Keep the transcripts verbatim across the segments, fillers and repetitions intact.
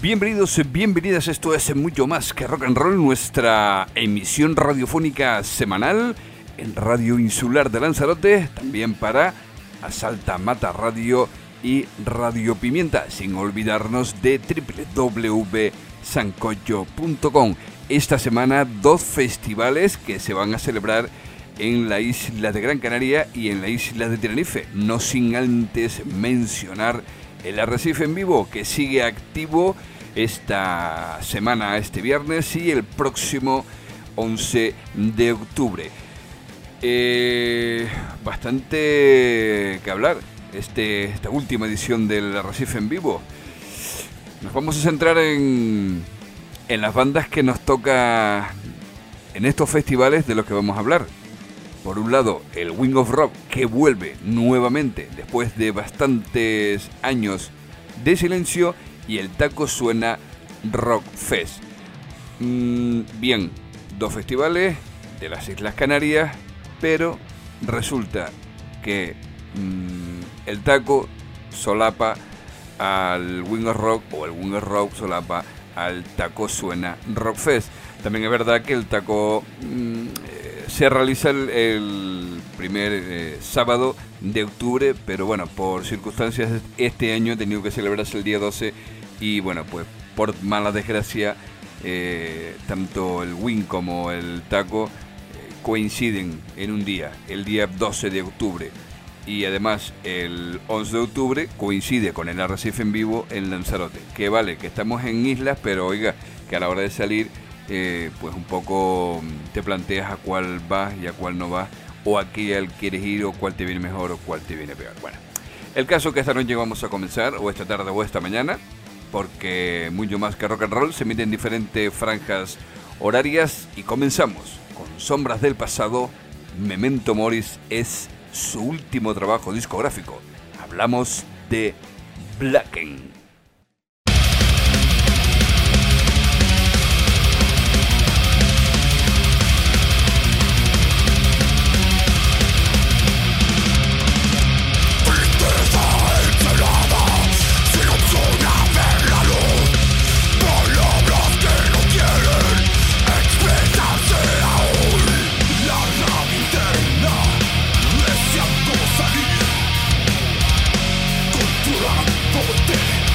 Bienvenidos, bienvenidas, esto es Mucho Más que Rock and Roll, nuestra emisión radiofónica semanal en Radio Insular de Lanzarote, también para Asalta Mata Radio y Radio Pimienta, sin olvidarnos de doble u doble u doble u punto sancocho punto com. Esta semana dos festivales que se van a celebrar en la isla de Gran Canaria y en la isla de Tenerife, no sin antes mencionar el Arrecife en Vivo, que sigue activo esta semana, este viernes y el próximo once de octubre. Eh, bastante que hablar este, esta última edición del Arrecife en Vivo. Nos vamos a centrar en, en las bandas que nos toca en estos festivales de los que vamos a hablar. Por un lado, el Wing of Rock, que vuelve nuevamente después de bastantes años de silencio, y el Taco Suena Rock Fest. Mm, bien, dos festivales de las Islas Canarias, pero resulta que mmm, el Taco solapa al Wing of Rock, o el Wing of Rock solapa al Taco Suena Rock Fest. También es verdad que el Taco mmm, eh, se realiza el, el primer eh, sábado de octubre, pero bueno, por circunstancias este año ha tenido que celebrarse el día doce y bueno, pues por mala desgracia eh, tanto el Wing como el Taco eh, coinciden en un día, el día doce de octubre, y además el once de octubre coincide con el Arrecife en Vivo en Lanzarote, que vale, que estamos en islas, pero oiga, que a la hora de salir eh, pues un poco te planteas a cuál vas y a cuál no vas, o a qué quieres ir, o cuál te viene mejor o cuál te viene peor. Bueno, el caso es que esta noche vamos a comenzar, o esta tarde o esta mañana, porque Mucho Más que Rock and Roll se emite en diferentes franjas horarias, y comenzamos con Sombras del Pasado. Memento Moris es su último trabajo discográfico. Hablamos de Blacken. Cultura, poder.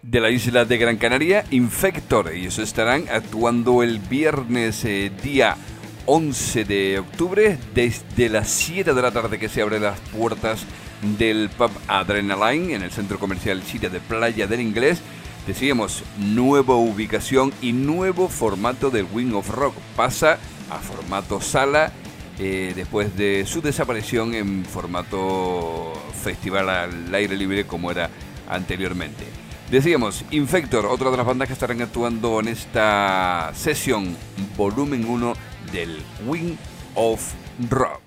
de la isla de Gran Canaria, Infector. Ellos estarán actuando el viernes eh, día once de octubre desde las siete de la tarde, que se abren las puertas del pub Adrenaline en el centro comercial Chile de Playa del Inglés. Decíamos, nueva ubicación y nuevo formato del Wing of Rock. Pasa a formato sala eh, después de su desaparición en formato festival al aire libre como era anteriormente. Decíamos, Infector, otra de las bandas que estarán actuando en esta sesión volumen uno del Wing of Rock.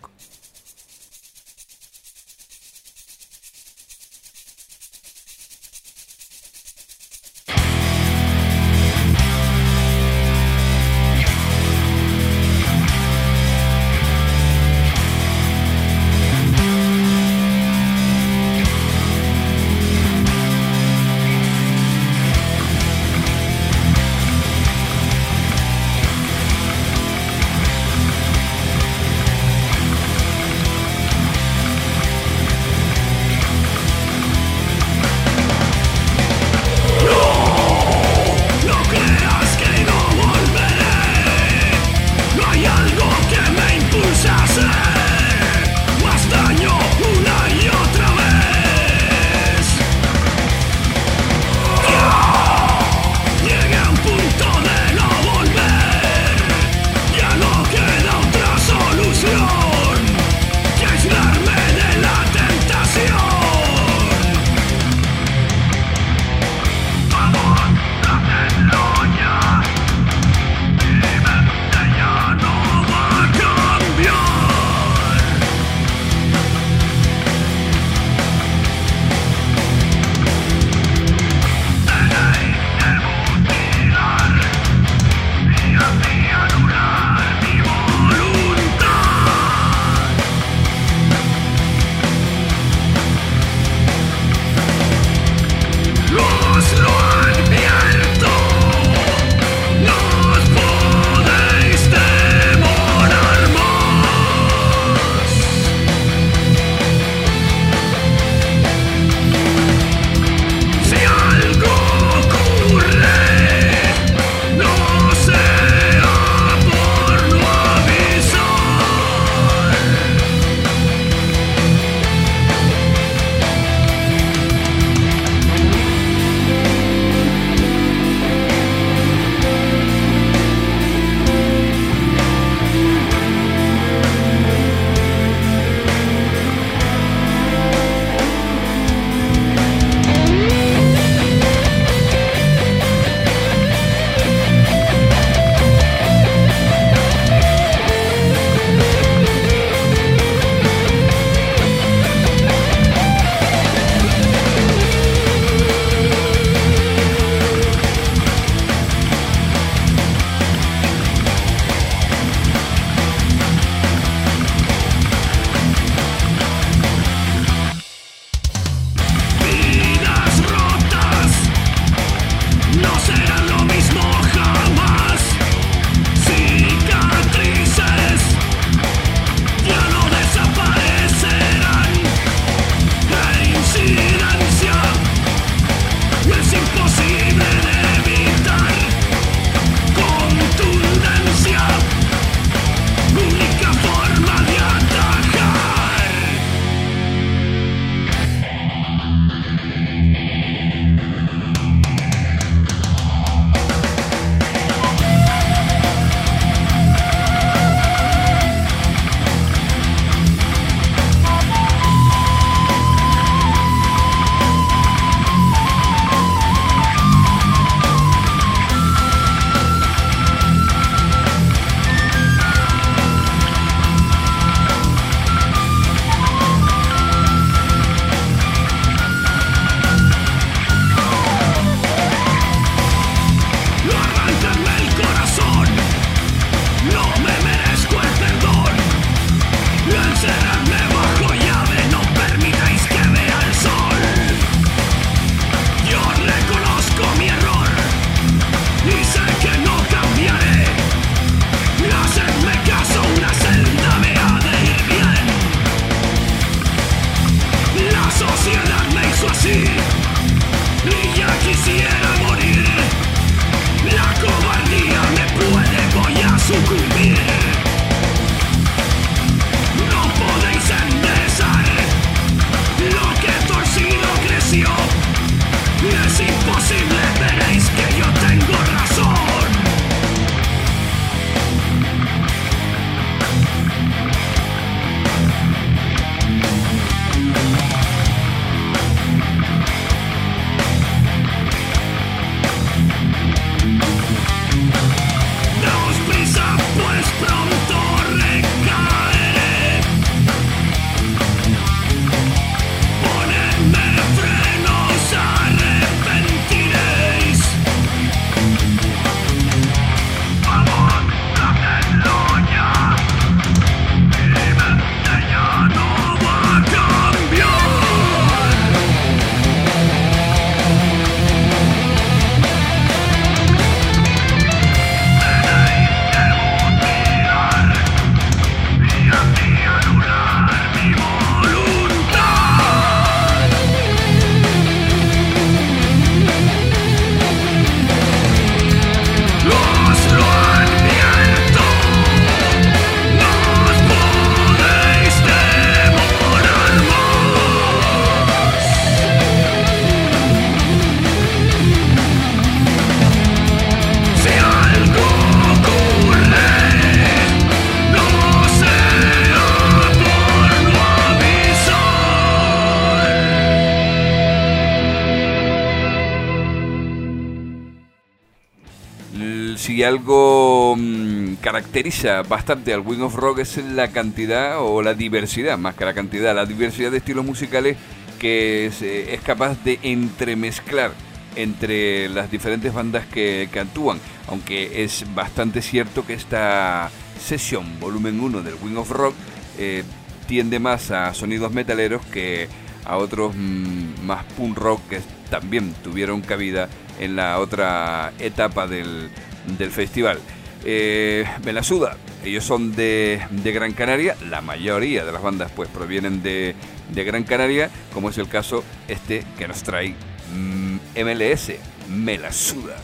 el, si algo mmm, caracteriza bastante al Wing of Rock es la cantidad o la diversidad, más que la cantidad, la diversidad de estilos musicales que es, es capaz de entremezclar entre las diferentes bandas que, que actúan, aunque es bastante cierto que esta sesión volumen uno del Wing of Rock eh, tiende más a sonidos metaleros que a otros mmm, más punk rock que también tuvieron cabida en la otra etapa del, del festival. Eh, me la suda, ellos son de, de Gran Canaria, la mayoría de las bandas pues provienen de, de Gran Canaria, como es el caso este que nos trae mmm, M L S, me la suda.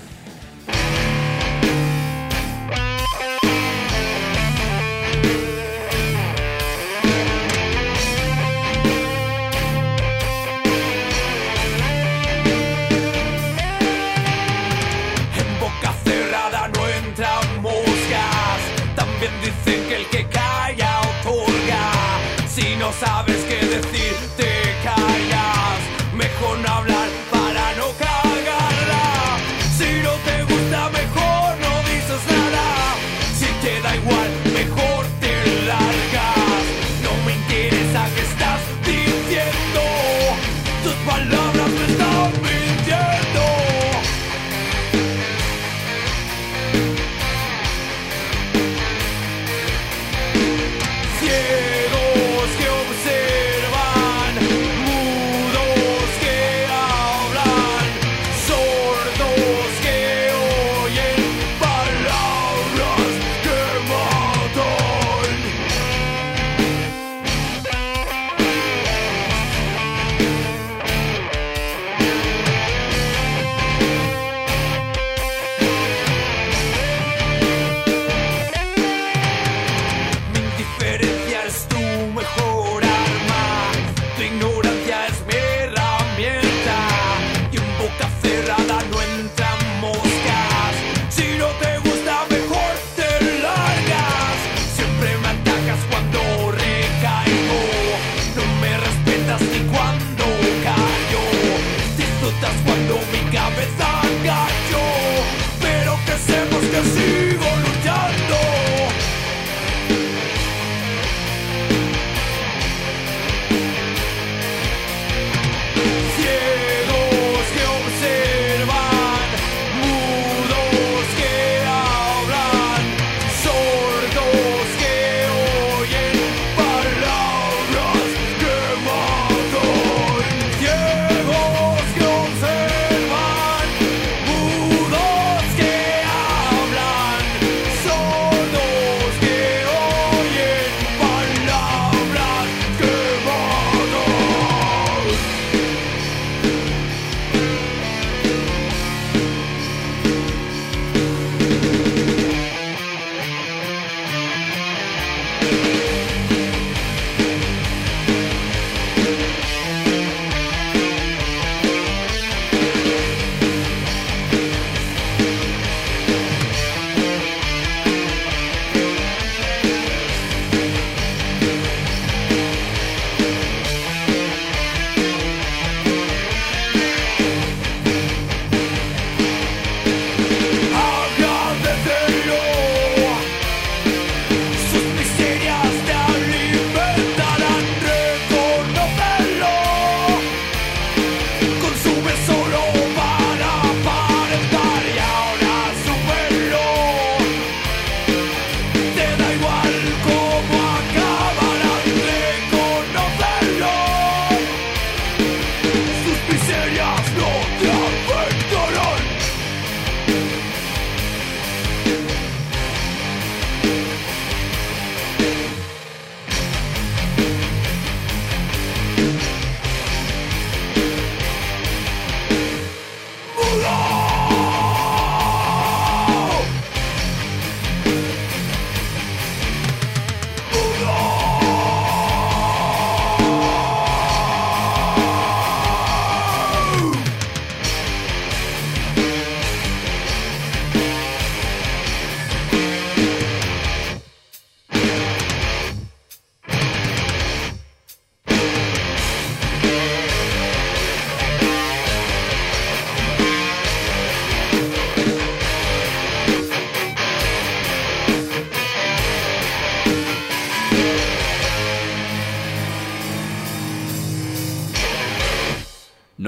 Sabes qué decir, te callas. Mejor no hablar para no cagarla. Si no te gusta, mejor no dices nada. Si te da igual, mejor te largas. No me interesa qué estás diciendo. Tus palabras me están mintiendo. Ciegos que observan, mudos que hablan, sordos que oyen palabras que matan. Mi indiferencia es tu mejor arma, tu ignorancia es mi herramienta, y en boca cerrada no entran moscas. Si no te gusta, mejor te largas. Siempre me atacas cuando recaigo, no me respetas ni cuando callo. Disfrutas cuando mi cabeza cayó, pero que sepas que sigo luchando. Ciegos que observan, mudos que hablan, sordos que oyen palabras que matan. Ciegos que observan, mudos que hablan,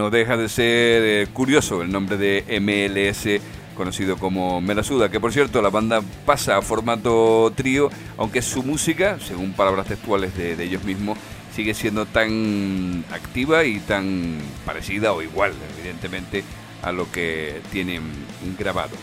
no deja de ser eh, curioso el nombre de M L S, conocido como Melasuda, que por cierto la banda pasa a formato trío, aunque su música, según palabras textuales de, de ellos mismos, sigue siendo tan activa y tan parecida o igual, evidentemente, a lo que tienen grabado.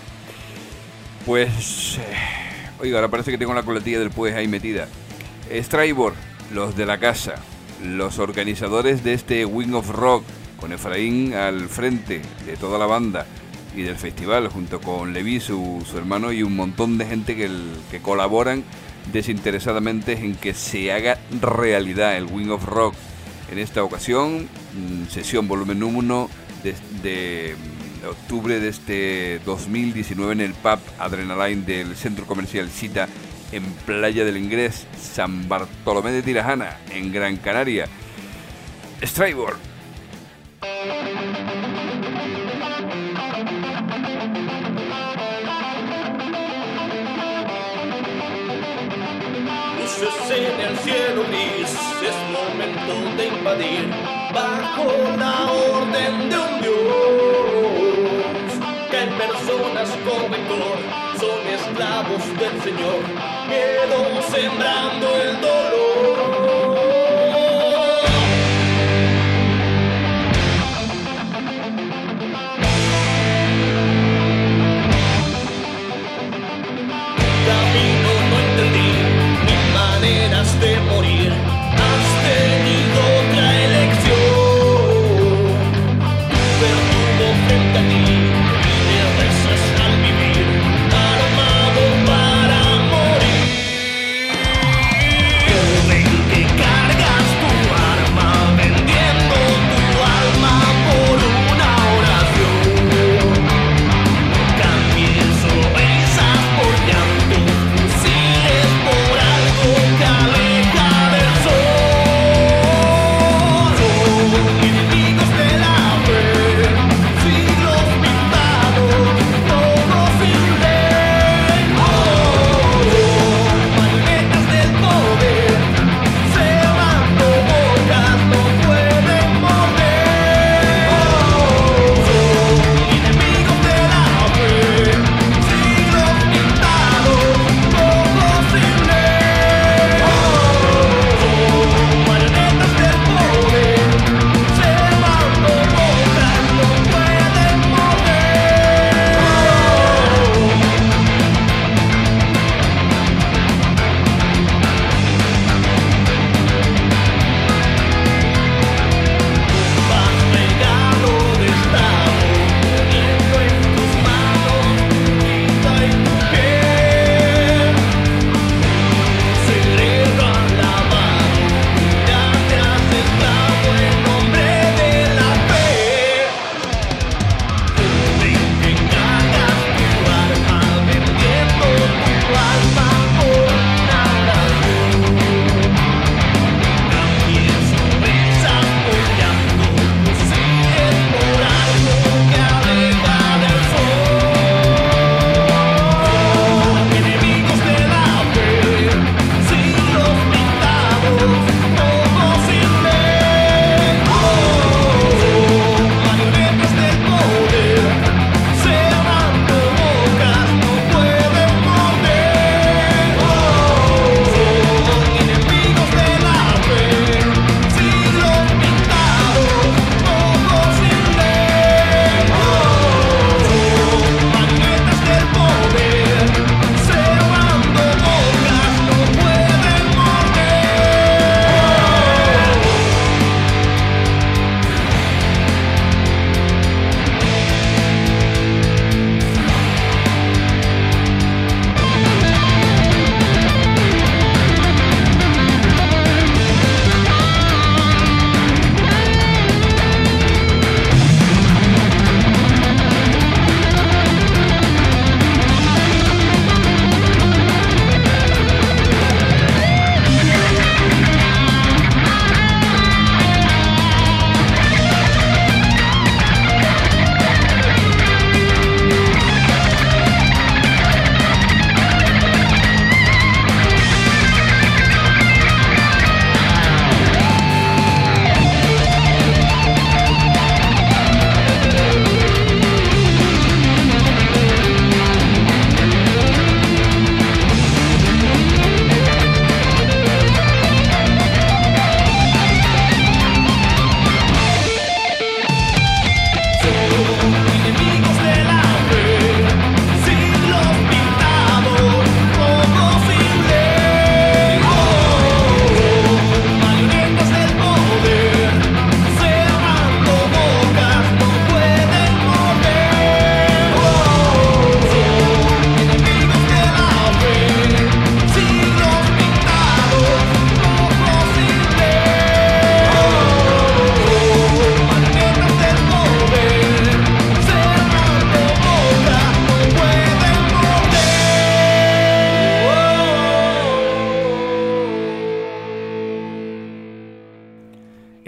Pues, eh, oiga, ahora parece que tengo la coletilla del pues ahí metida. Strayvor, los de la casa, los organizadores de este Wing of Rock, con Efraín al frente de toda la banda y del festival, junto con Levi, su, su hermano, y un montón de gente que, el, que colaboran desinteresadamente en que se haga realidad el Wing of Rock. En esta ocasión, sesión volumen uno de, de octubre de este dos mil diecinueve en el pub Adrenaline del Centro Comercial Cita, en Playa del Inglés, San Bartolomé de Tirajana, en Gran Canaria. Strayvor. Luces en el cielo gris, es momento de invadir, bajo la orden de un Dios. Caen personas con rencor, son esclavos del Señor, miedo sembrando el dolor. Camino no entendí, ni maneras de morir, has tenido otra elección. Tu verdugo frente a ti, y le rezas al vivir, armado para morir.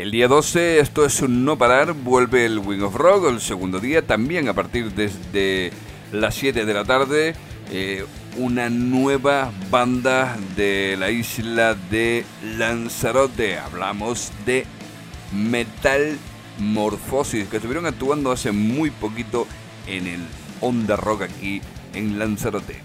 El día doce, esto es un no parar, vuelve el Wing of Rock, el segundo día, también a partir desde las siete de la tarde, eh, una nueva banda de la isla de Lanzarote. Hablamos de Metamorfosis, que estuvieron actuando hace muy poquito en el Onda Rock aquí en Lanzarote.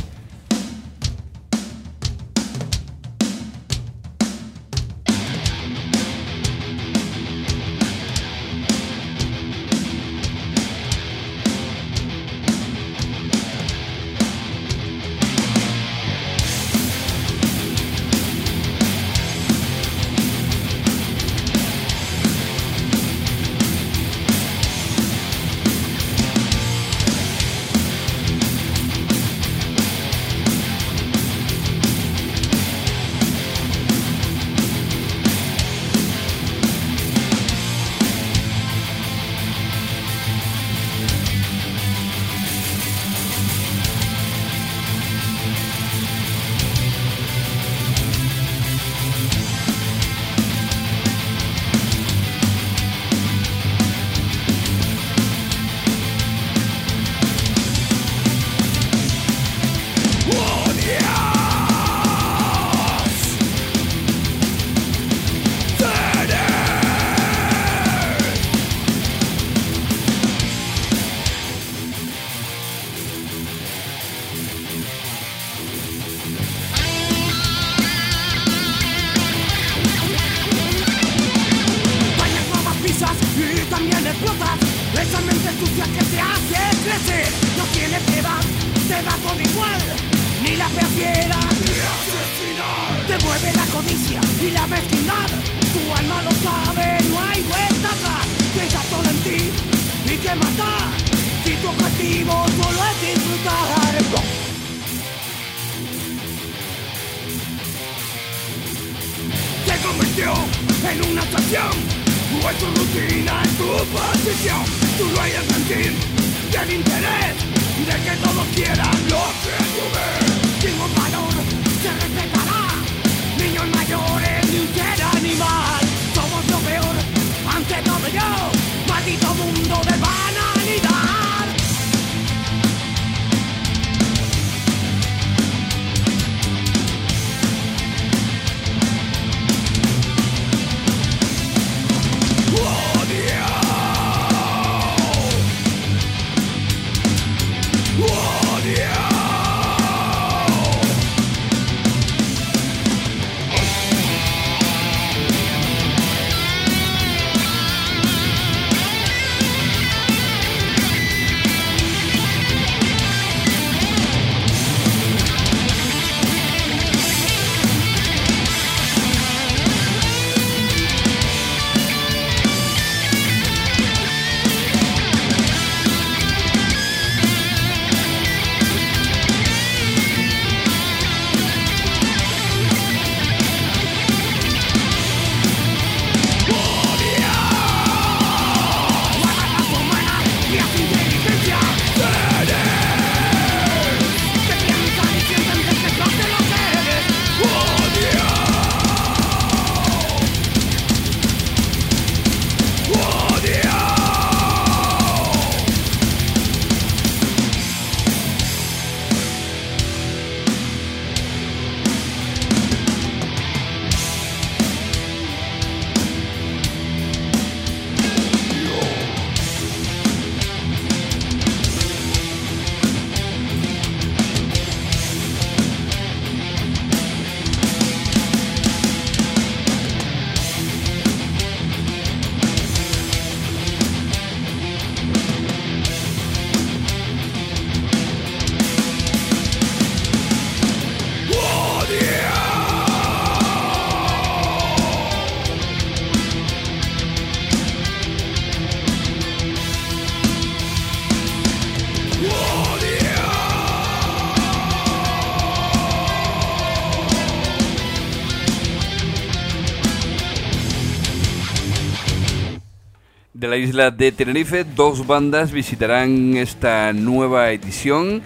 De la isla de Tenerife, dos bandas visitarán esta nueva edición.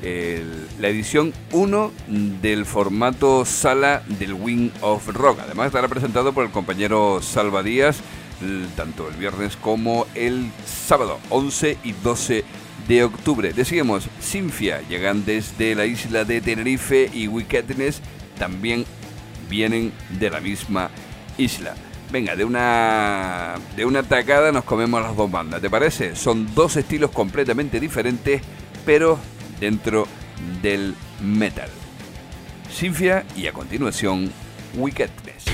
el, la edición uno del formato sala del Wing of Rock. Además estará presentado por el compañero Salva Díaz, tanto el viernes como el sábado, once y doce de octubre. Decíamos, Sinfia llegan desde la isla de Tenerife y Wickedness también vienen de la misma isla. Venga, de una, de una tacada nos comemos las dos bandas, ¿te parece? Son dos estilos completamente diferentes, pero dentro del metal. Sinfia y a continuación Wickedness.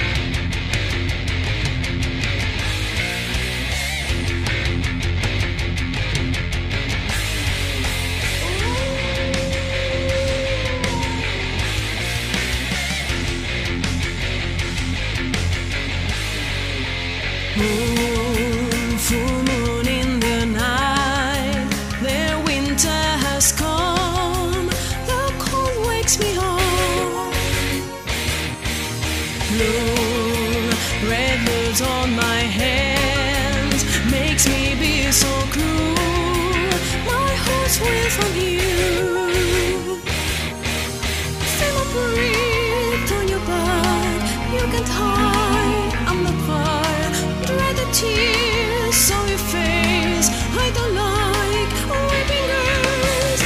Moon, full moon in the night, their winter has come, the cold wakes me up. Blue, red birds on my hands, makes me be so cruel, my heart's away from you. Feel my breath on your back, you can't hide, I'm not far. Dread the tears on your face, I don't like weeping girls.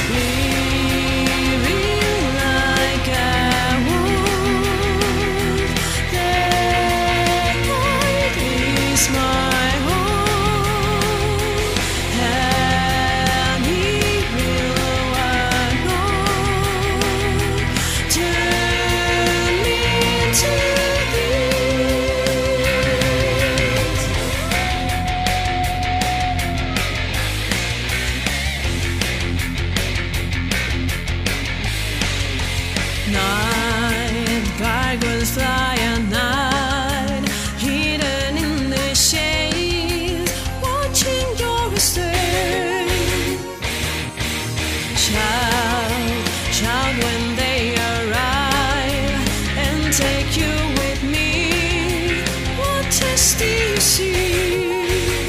Living like a wolf, that night is my home, and he will alone turn me into fly at night, hidden in the shades, watching your estate. Shout, shout when they arrive, and take you with me. What test do you see?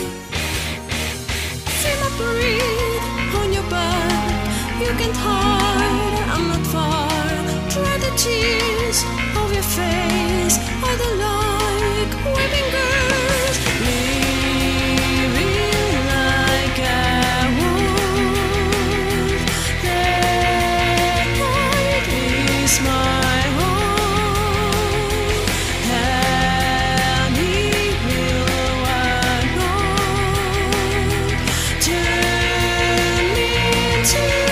Feel my breath on your back, you can't hide, I'm not far. Dry the tears of your face, I don't like weeping girls. Living like a wolf, that night is my home, and he will alone turn me into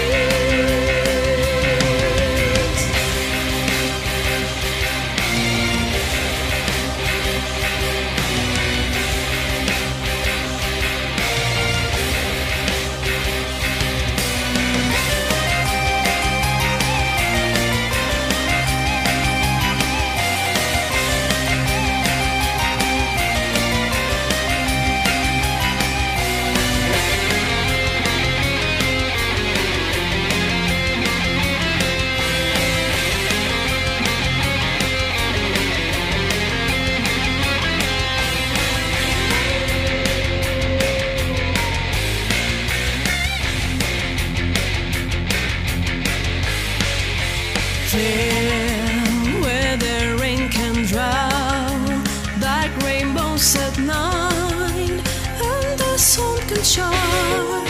where the rain can drown, dark rainbows at night, and the sun can shine.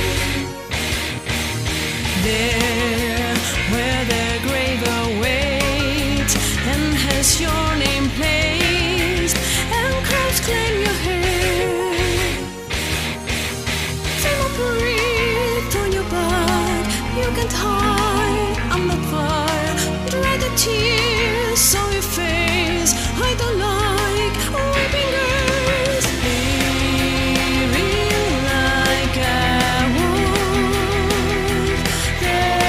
There, where the grave awaits, and has your name placed, and clouds claim your hair. Feel my breath on your back, you can't hide, I'm not far. Dry the tears on your face, I don't like weeping girls. Living like a wolf, that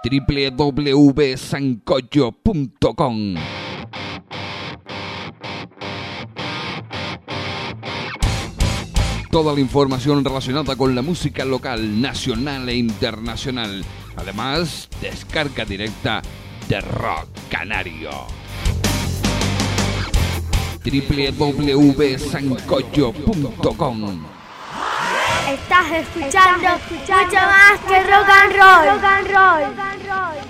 w w w punto sancocho punto com. Toda la información relacionada con la música local, nacional e internacional. Además, descarga directa de Rock Canario. w w w punto sancocho punto com. Estás escuchando, mucho más que rock and roll. Rock and roll. Rock and roll.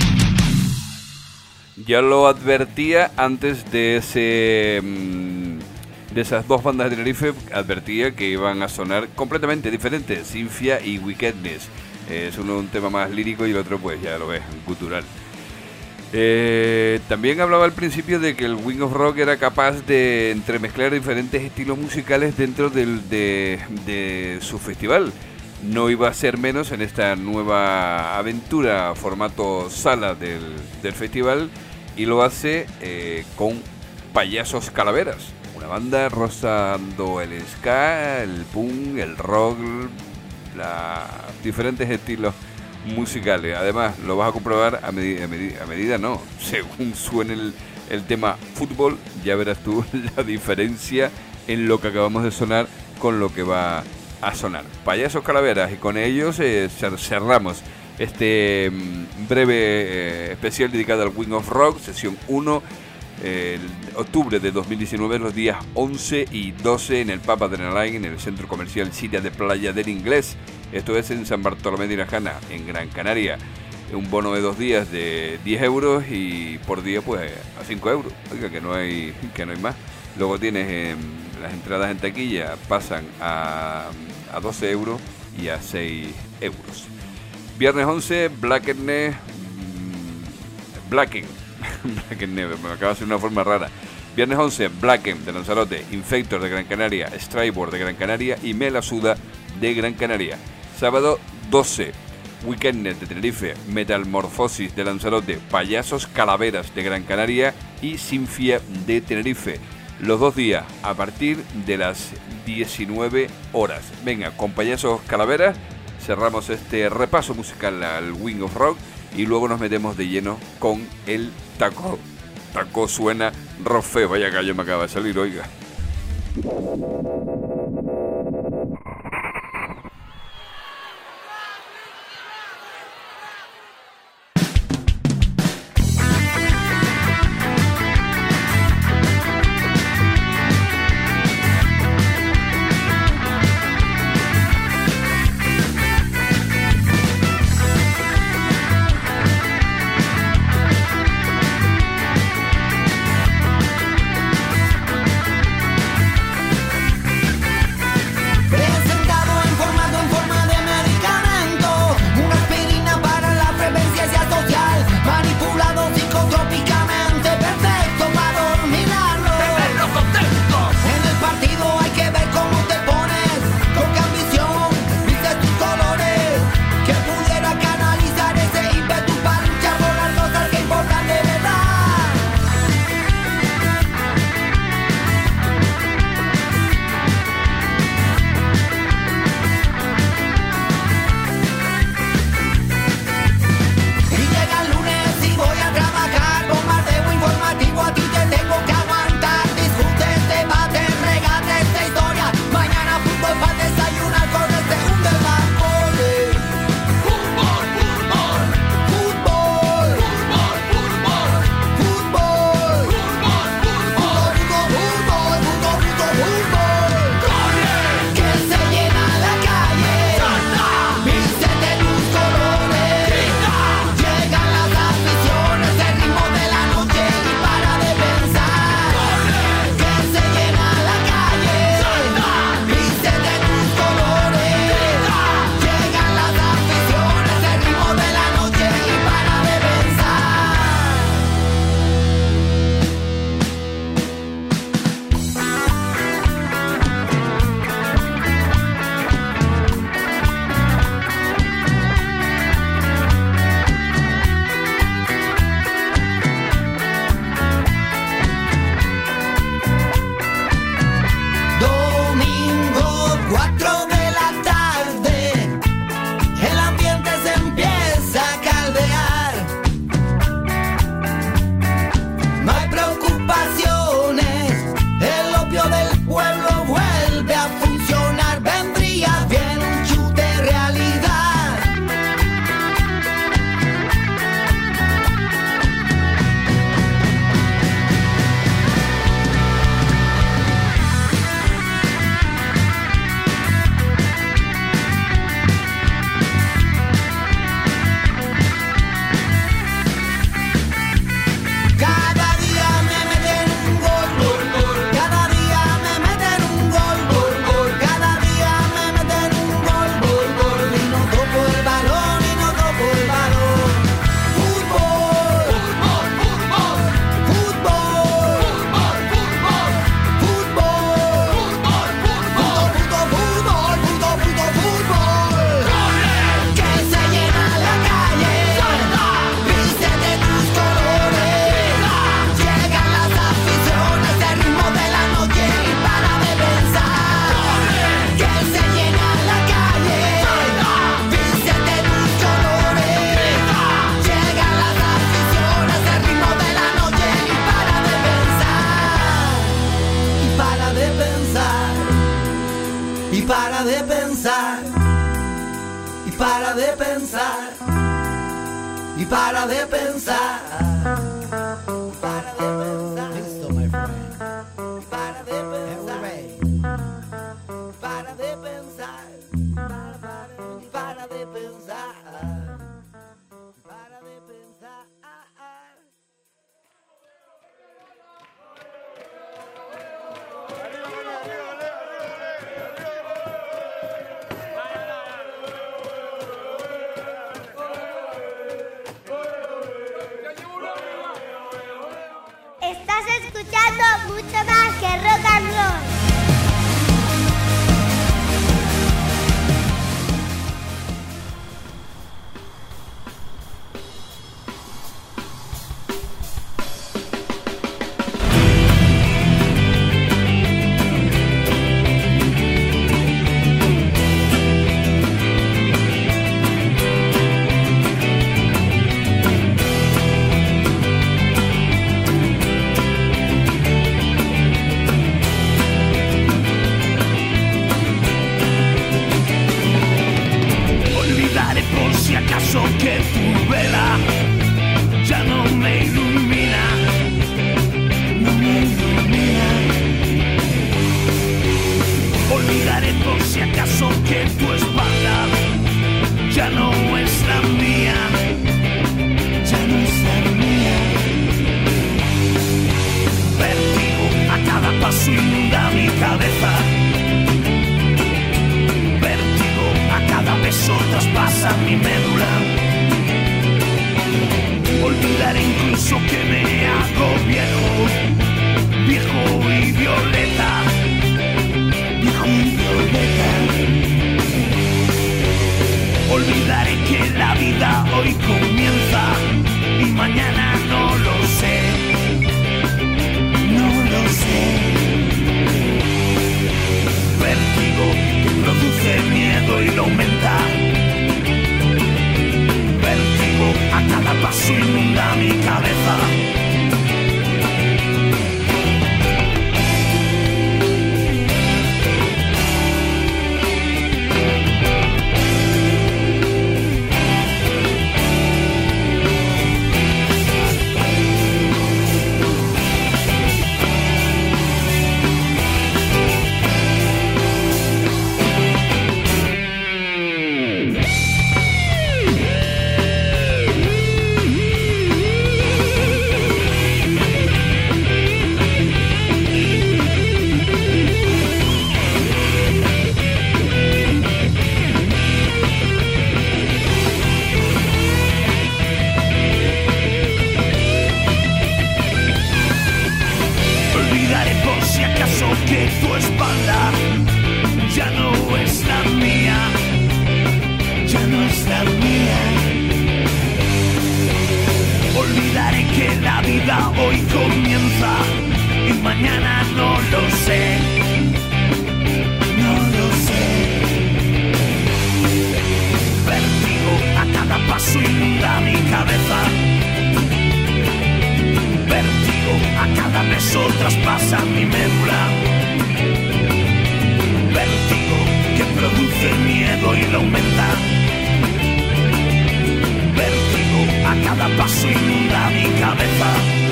Ya lo advertía antes de ese mmm, de esas dos bandas de Tenerife advertía que iban a sonar completamente diferentes, Sinfia y Wickedness. Eh, es uno un tema más lírico y el otro, pues ya lo ves, gutural. Eh, también hablaba al principio de que el Wing of Rock era capaz de entremezclar diferentes estilos musicales dentro del, de, de su festival. No iba a ser menos en esta nueva aventura, formato sala del, del festival, y lo hace eh, con Payasos Calaveras, una banda rozando el ska, el punk, el rock, la, diferentes estilos musicales. Además, lo vas a comprobar a, medi- a, medi- a medida, no, según suene el, el tema fútbol, ya verás tú la diferencia en lo que acabamos de sonar con lo que va a sonar. Payasos Calaveras, y con ellos eh, cerramos este mm, breve eh, especial dedicado al Wing of Rock, sesión uno, eh, el octubre de dos mil diecinueve, los días once y doce en el Pub Adrenaline, en el centro comercial Silla de Playa del Inglés. Esto es en San Bartolomé de Irajana, en Gran Canaria. Un bono de dos días de diez euros y por día pues a cinco euros. Oiga, que no hay, que no hay más. Luego tienes eh, las entradas en taquilla, pasan a, a doce euros y a seis euros. Viernes once, Blackness, mmm, Blacken, Blacken, me acaba de hacer una forma rara. Viernes once, Blacken de Lanzarote, Infector de Gran Canaria, Strayboard de Gran Canaria y Melasuda de Gran Canaria. Sábado doce, Wickedness de Tenerife, Metamorfosis de Lanzarote, Payasos Calaveras de Gran Canaria y Sinfia de Tenerife. Los dos días a partir de las diecinueve horas. Venga, con Payasos Calaveras cerramos este repaso musical al Wing of Rock y luego nos metemos de lleno con el taco. Taco suena rock feo, vaya gallo me acaba de salir, oiga. We'll be right back. y para de pensar. Para de pensar. Listo, my friend. Para de pensar. Para de pensar. Para, para, para de pensar. Para de pensar. Estás escuchando mucho más que rock and roll. Que tu vela ya no me ilumina, no me ilumina. Olvidaré por si acaso que tu espalda ya no es la mía, ya no es la mía. Vértigo a cada paso inunda mi cabeza. Vértigo a cada beso traspasa mi médula. Olvidaré incluso que me hago viejo, viejo y violeta, viejo y violeta. Olvidaré que la vida hoy comienza y mañana no lo sé, no lo sé. Vértigo que produce miedo y lo aumenta. A cada paso inunda mi cabeza. Que tu espalda ya no es la mía, ya no es la mía. Olvidaré que la vida hoy comienza y mañana no lo sé, no lo sé. Vértigo a cada paso inunda mi cabeza. Vértigo a cada beso traspasa mi médula. Vértigo que produce miedo y lo aumenta. Vértigo a cada paso inunda mi cabeza.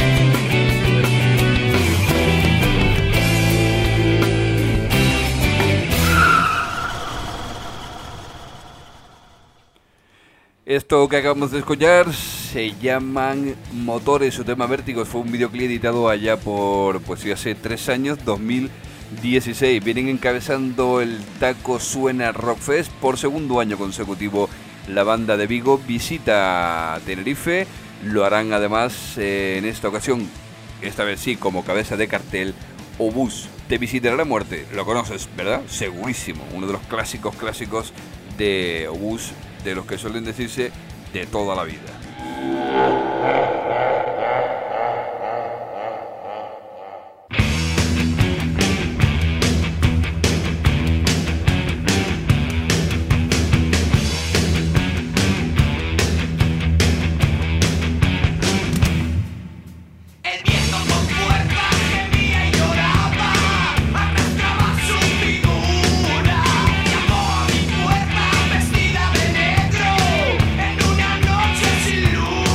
Esto que acabamos de escuchar se llaman Motores, su tema Vértigo. Fue un videoclip editado allá por, pues ya hace tres años, dos mil dieciséis. Vienen encabezando el Taco Suena Rock Fest por segundo año consecutivo. La banda de Vigo visita Tenerife. Lo harán además eh, en esta ocasión, esta vez sí, como cabeza de cartel, Obús. Te visitará la muerte. Lo conoces, ¿verdad? Segurísimo. Uno de los clásicos clásicos de Obús, de los que suelen decirse de toda la vida. Luna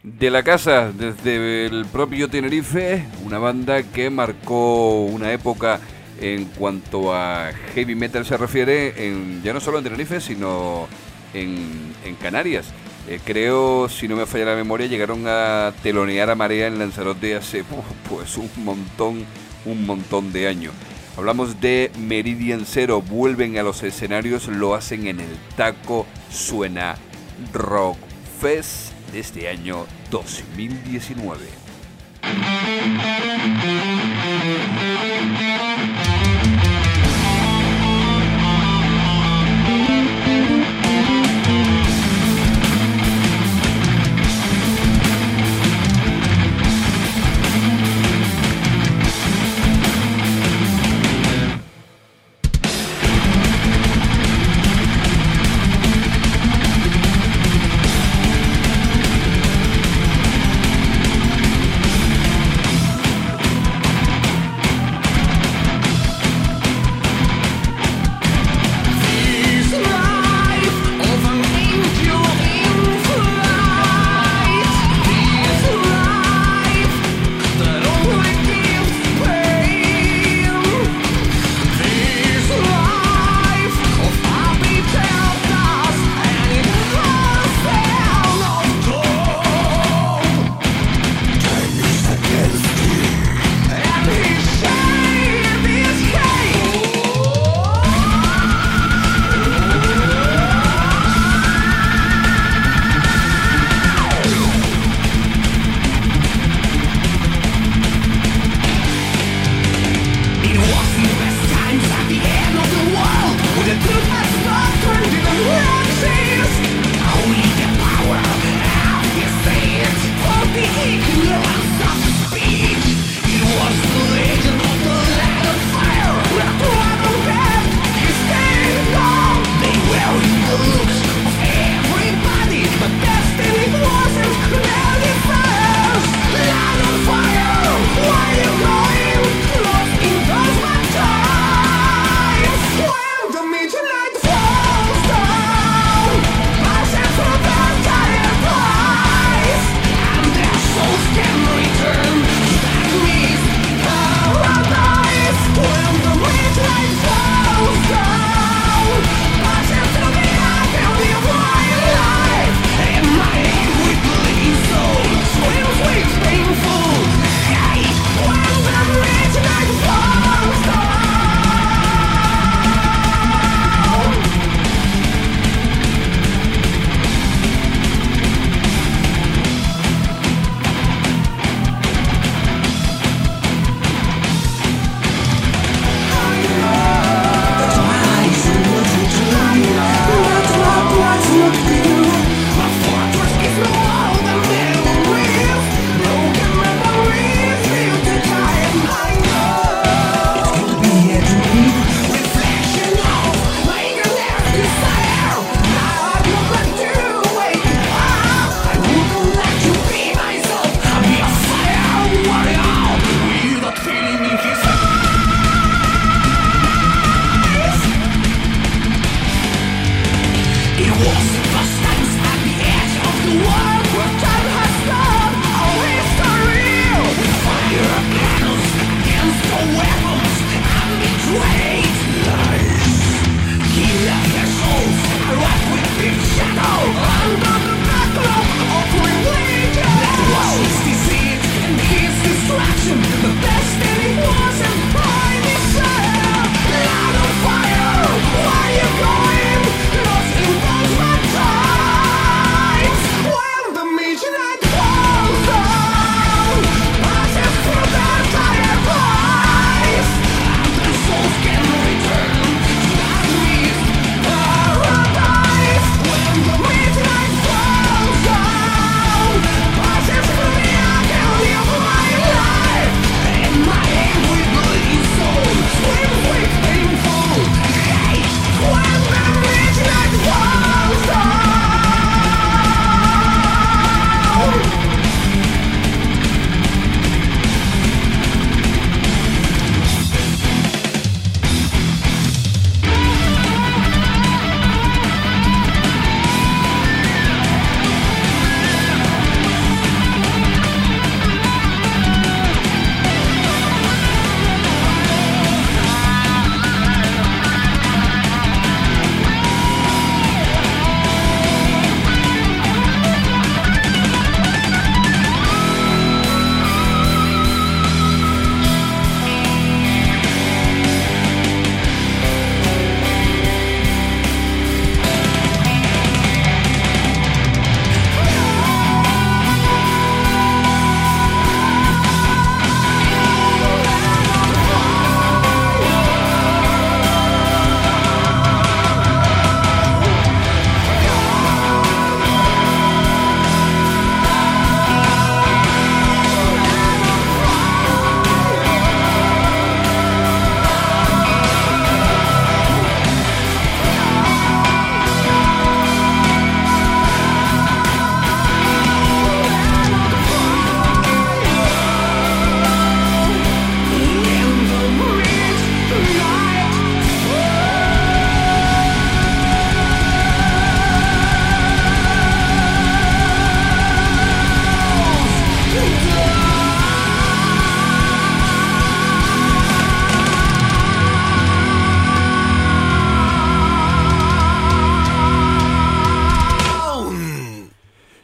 de la casa, desde el propio Tenerife, una banda que marcó una época en cuanto a heavy metal se refiere, en, ya no solo en Tenerife, sino en, en Canarias. Eh, creo, si no me falla la memoria, llegaron a telonear a Marea en Lanzarote hace pues un montón, un montón de años. Hablamos de Meridian Zero, vuelven a los escenarios, lo hacen en el Taco Suena Rock Fest de este año dos mil diecinueve. Fire, why you going? Lost in those my time.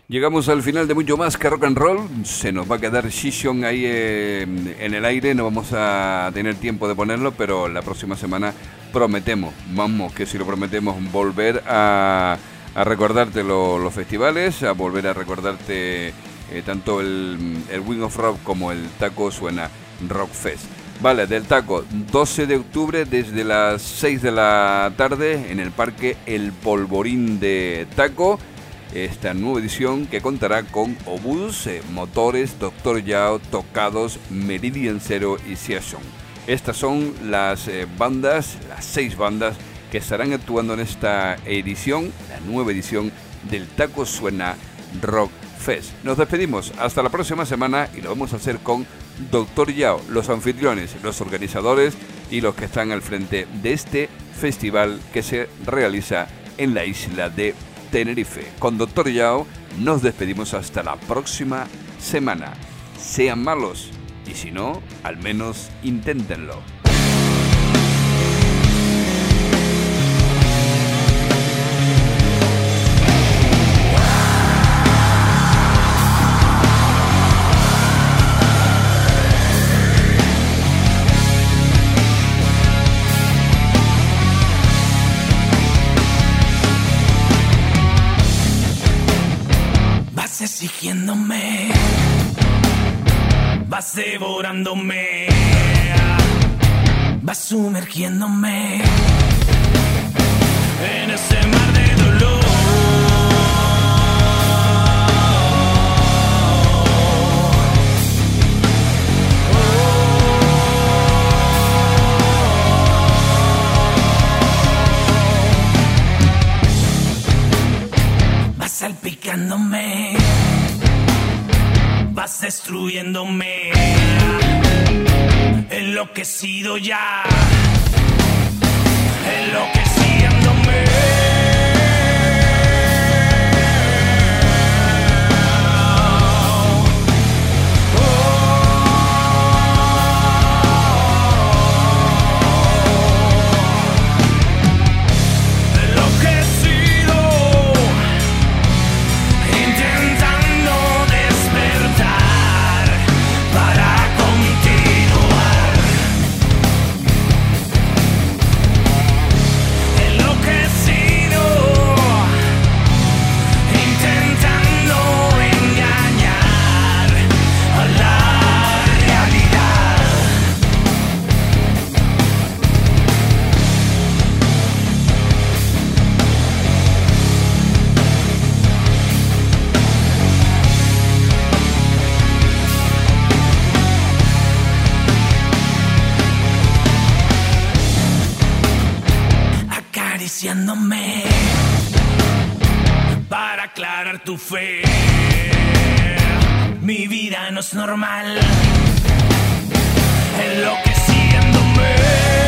Llegamos al final de Mucho Más que Rock and Roll. Se nos va a quedar Shishon ahí eh, en el aire. No vamos a tener tiempo de ponerlo, pero la próxima semana prometemos, vamos, que si lo prometemos, volver a, a recordarte lo, los festivales, a volver a recordarte eh, tanto el, el Wing of Rock como el Taco Suena Rock Fest. Vale, del Taco, doce de octubre desde las seis de la tarde en el Parque El Polvorín de Taco. Esta nueva edición que contará con Obús, eh, Motores, Doctor Yao, Tocados, Meridian Zero y Season. Estas son las eh, bandas, las seis bandas que estarán actuando en esta edición, la nueva edición del Taco Suena Rock Fest. Nos despedimos hasta la próxima semana y lo vamos a hacer con Doctor Yao, los anfitriones, los organizadores y los que están al frente de este festival que se realiza en la isla de Tenerife. Con Doctor Yao nos despedimos hasta la próxima semana. Sean malos y si no, al menos inténtenlo. Exigiéndome, vas devorándome, vas sumergiéndome en ese mar de dolor. Vas salpicándome, vas destruyéndome, enloquecido ya, enloqueciéndome. Acariciándome para aclarar tu fe. Mi vida no es normal, enloqueciéndome.